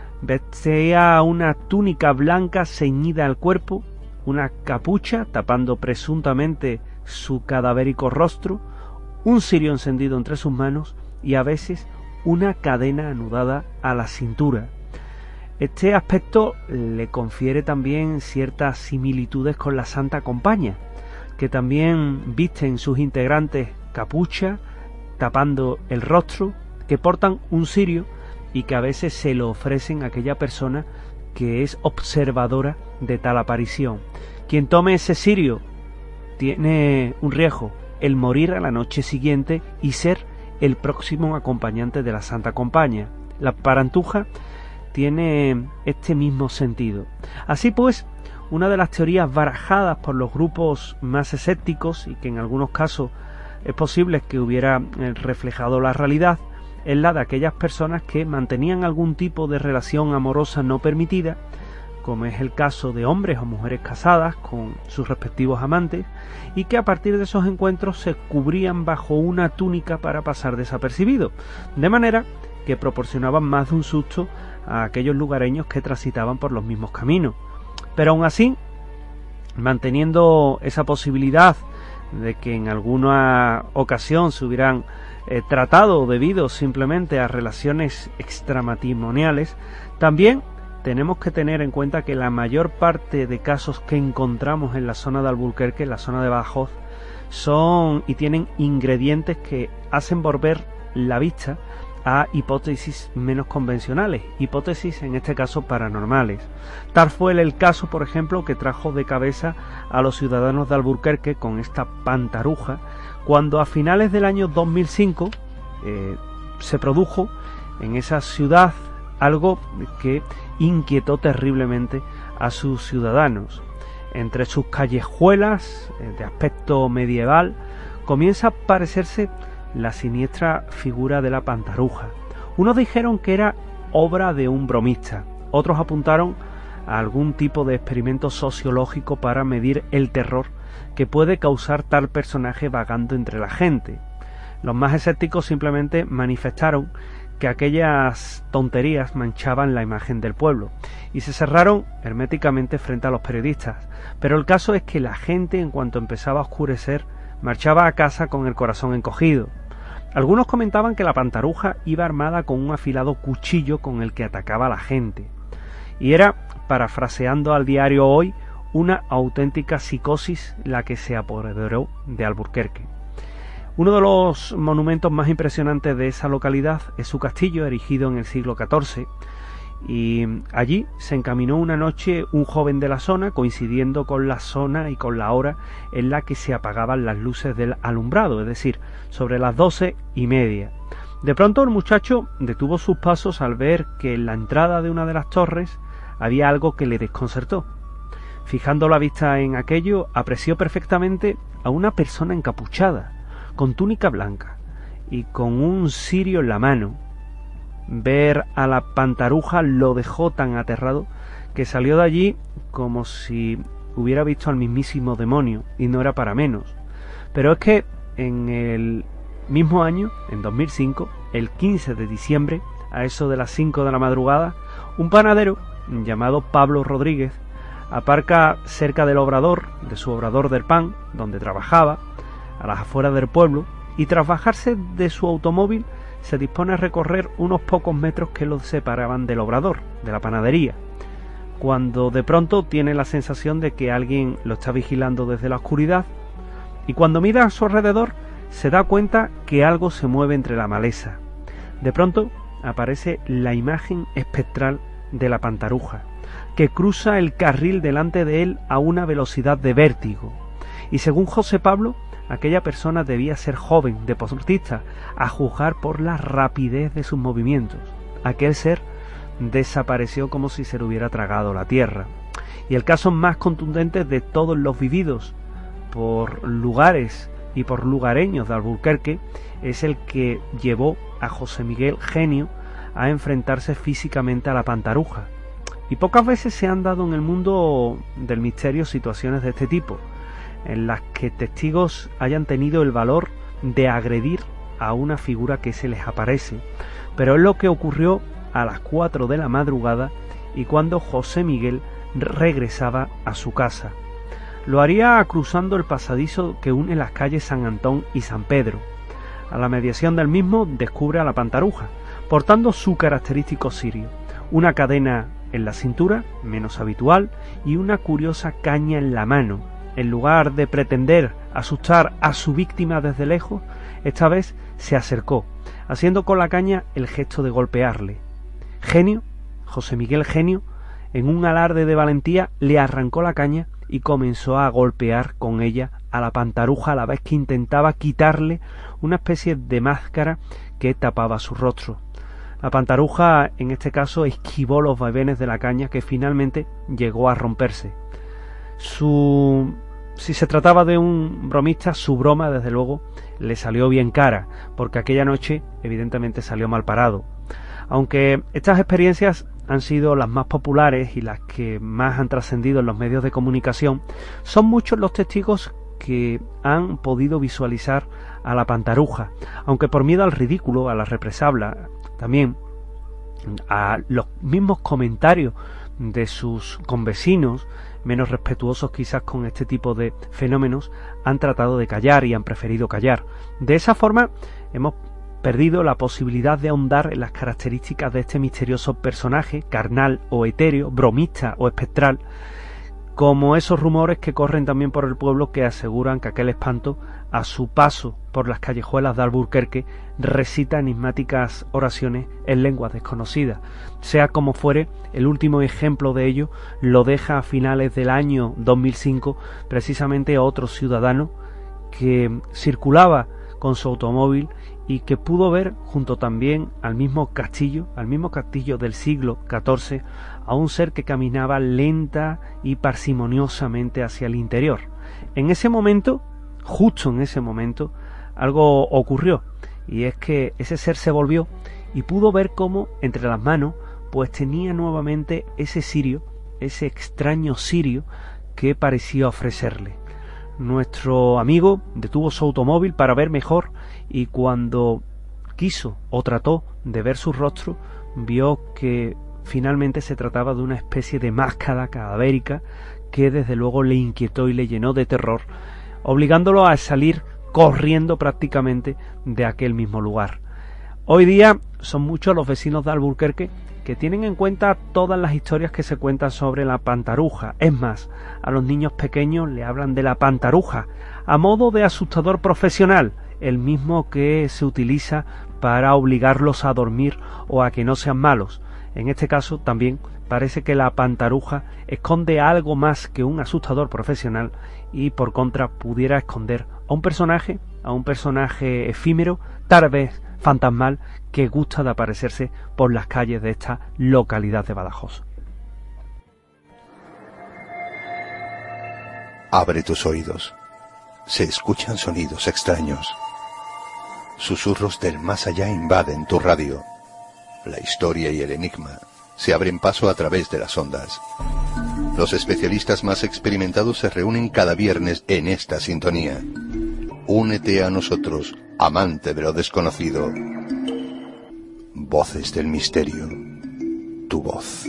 Vestía una túnica blanca ceñida al cuerpo, una capucha tapando presuntamente su cadavérico rostro, un cirio encendido entre sus manos y a veces una cadena anudada a la cintura. Este aspecto le confiere también ciertas similitudes con la Santa Compaña, que también visten sus integrantes capucha, tapando el rostro, que portan un cirio y que a veces se lo ofrecen a aquella persona que es observadora de tal aparición. Quien tome ese cirio tiene un riesgo, el morir a la noche siguiente y ser el próximo acompañante de la Santa Compaña. La Pantaruja tiene este mismo sentido. Así pues, una de las teorías barajadas por los grupos más escépticos, y que en algunos casos es posible que hubiera reflejado la realidad, es la de aquellas personas que mantenían algún tipo de relación amorosa no permitida, como es el caso de hombres o mujeres casadas con sus respectivos amantes, y que a partir de esos encuentros se cubrían bajo una túnica para pasar desapercibidos, de manera que proporcionaban más de un susto a aquellos lugareños que transitaban por los mismos caminos. Pero aún así, manteniendo esa posibilidad de que en alguna ocasión se hubieran tratado debido simplemente a relaciones extramatrimoniales, también tenemos que tener en cuenta que la mayor parte de casos que encontramos en la zona de Alburquerque, en la zona de Badajoz, son y tienen ingredientes que hacen volver la vista a hipótesis menos convencionales, hipótesis en este caso paranormales. Tal fue el caso, por ejemplo, que trajo de cabeza a los ciudadanos de Alburquerque con esta pantaruja, cuando a finales del año 2005 se produjo en esa ciudad algo que inquietó terriblemente a sus ciudadanos. Entre sus callejuelas de aspecto medieval comienza a parecerse la siniestra figura de la pantaruja. Unos dijeron que era obra de un bromista, otros apuntaron a algún tipo de experimento sociológico para medir el terror que puede causar tal personaje vagando entre la gente. Los más escépticos simplemente manifestaron que aquellas tonterías manchaban la imagen del pueblo y se cerraron herméticamente frente a los periodistas. Pero el caso es que la gente, en cuanto empezaba a oscurecer, marchaba a casa con el corazón encogido. Algunos comentaban que la pantaruja iba armada con un afilado cuchillo con el que atacaba a la gente. Y era, parafraseando al diario Hoy, una auténtica psicosis la que se apoderó de Alburquerque. Uno de los monumentos más impresionantes de esa localidad es su castillo, erigido en el siglo XIV, y allí se encaminó una noche un joven de la zona, coincidiendo con la zona y con la hora en la que se apagaban las luces del alumbrado, es decir, sobre las 12:30. De pronto el muchacho detuvo sus pasos al ver que en la entrada de una de las torres había algo que le desconcertó. Fijando la vista en aquello, apreció perfectamente a una persona encapuchada, con túnica blanca y con un cirio en la mano. Ver a la pantaruja lo dejó tan aterrado que salió de allí como si hubiera visto al mismísimo demonio, y no era para menos. Pero es que en el mismo año, en 2005, el 15 de diciembre, a eso de las 5 de la madrugada, un panadero llamado Pablo Rodríguez aparca cerca del obrador, de su obrador del pan, donde trabajaba, a las afueras del pueblo, y tras bajarse de su automóvil se dispone a recorrer unos pocos metros que lo separaban del obrador, de la panadería, cuando de pronto tiene la sensación de que alguien lo está vigilando desde la oscuridad, y cuando mira a su alrededor se da cuenta que algo se mueve entre la maleza. De pronto aparece la imagen espectral de la pantaruja, que cruza el carril delante de él a una velocidad de vértigo, y según José Pablo, aquella persona debía ser joven, deportista, a juzgar por la rapidez de sus movimientos. Aquel ser desapareció como si se le hubiera tragado la tierra. Y el caso más contundente de todos los vividos por lugares y por lugareños de Alburquerque es el que llevó a José Miguel Genio a enfrentarse físicamente a la pantaruja. Y pocas veces se han dado en el mundo del misterio situaciones de este tipo, en las que testigos hayan tenido el valor de agredir a una figura que se les aparece. Pero es lo que ocurrió a las 4 de la madrugada y cuando José Miguel regresaba a su casa. Lo haría cruzando el pasadizo que une las calles San Antón y San Pedro. A la mediación del mismo descubre a la pantaruja, portando su característico cirio, una cadena en la cintura, menos habitual, y una curiosa caña en la mano. En lugar de pretender asustar a su víctima desde lejos, esta vez se acercó, haciendo con la caña el gesto de golpearle. Genio, José Miguel Genio, en un alarde de valentía, le arrancó la caña y comenzó a golpear con ella a la pantaruja a la vez que intentaba quitarle una especie de máscara que tapaba su rostro. La pantaruja, en este caso, esquivó los vaivenes de la caña, que finalmente llegó a romperse. Si se trataba de un bromista, su broma, desde luego, le salió bien cara, porque aquella noche, evidentemente, salió mal parado. Aunque estas experiencias han sido las más populares y las que más han trascendido en los medios de comunicación, son muchos los testigos que han podido visualizar a la pantaruja, aunque por miedo al ridículo, a la represalia, también a los mismos comentarios de sus convecinos, menos respetuosos quizás con este tipo de fenómenos, han tratado de callar y han preferido callar. De esa forma hemos perdido la posibilidad de ahondar en las características de este misterioso personaje, carnal o etéreo, bromista o espectral, como esos rumores que corren también por el pueblo que aseguran que aquel espanto, a su paso por las callejuelas de Alburquerque, recita enigmáticas oraciones en lenguas desconocidas. Sea como fuere, el último ejemplo de ello lo deja a finales del año 2005 precisamente otro ciudadano que circulaba con su automóvil y que pudo ver, junto también al mismo castillo del siglo XIV, a un ser que caminaba lenta y parsimoniosamente hacia el interior. En ese momento, justo en ese momento, algo ocurrió, y es que ese ser se volvió y pudo ver cómo entre las manos pues tenía nuevamente ese cirio, ese extraño cirio que parecía ofrecerle. Nuestro amigo detuvo su automóvil para ver mejor, y cuando quiso o trató de ver su rostro, vio que finalmente se trataba de una especie de máscara cadavérica que desde luego le inquietó y le llenó de terror, obligándolo a salir corriendo prácticamente de aquel mismo lugar. Hoy día son muchos los vecinos de Alburquerque que tienen en cuenta todas las historias que se cuentan sobre la pantaruja. Es más, a los niños pequeños le hablan de la pantaruja a modo de asustador profesional, el mismo que se utiliza para obligarlos a dormir o a que no sean malos. En este caso también parece que la pantaruja esconde algo más que un asustador profesional y por contra pudiera esconder a un personaje efímero, tal vez fantasmal, que gusta de aparecerse por las calles de esta localidad de Badajoz. Abre tus oídos. Se escuchan sonidos extraños. Susurros del más allá invaden tu radio. La historia y el enigma se abren paso a través de las ondas. Los especialistas más experimentados se reúnen cada viernes en esta sintonía. Únete a nosotros, amante de lo desconocido. Voces del misterio. Tu voz.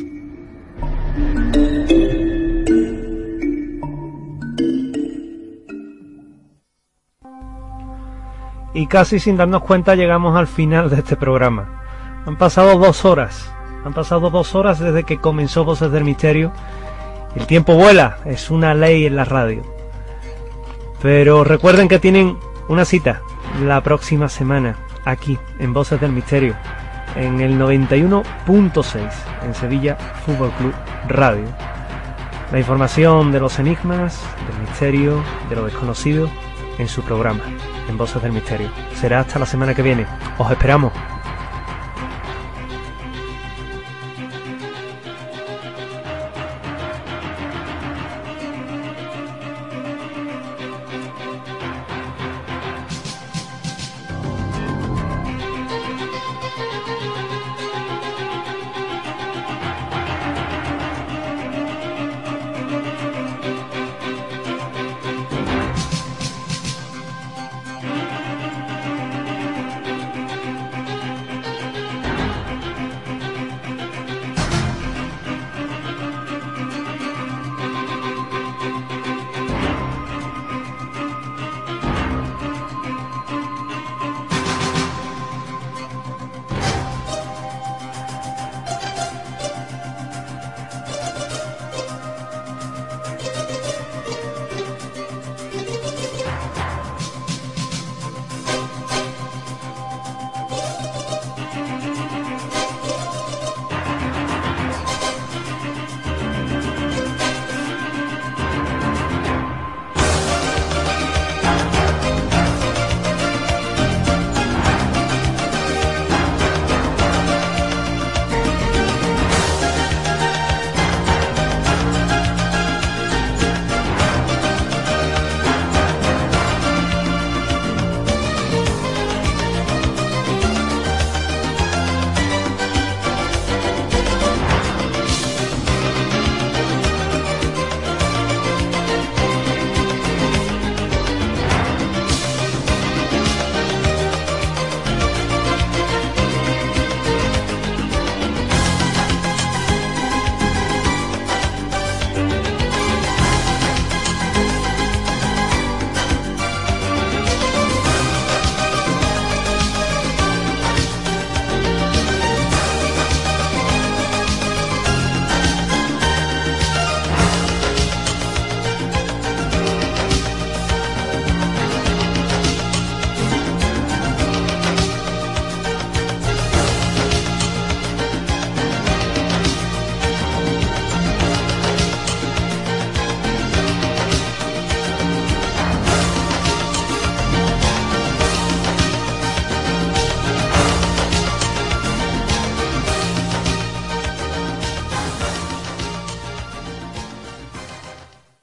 Y casi sin darnos cuenta llegamos al final de este programa. Han pasado 2 horas. Han pasado 2 horas desde que comenzó Voces del Misterio. El tiempo vuela, es una ley en la radio. Pero recuerden que tienen una cita la próxima semana aquí en Voces del Misterio, en el 91.6 en Sevilla Fútbol Club Radio. La información de los enigmas, del misterio, de lo desconocido en su programa, en Voces del Misterio. Será hasta la semana que viene. Os esperamos.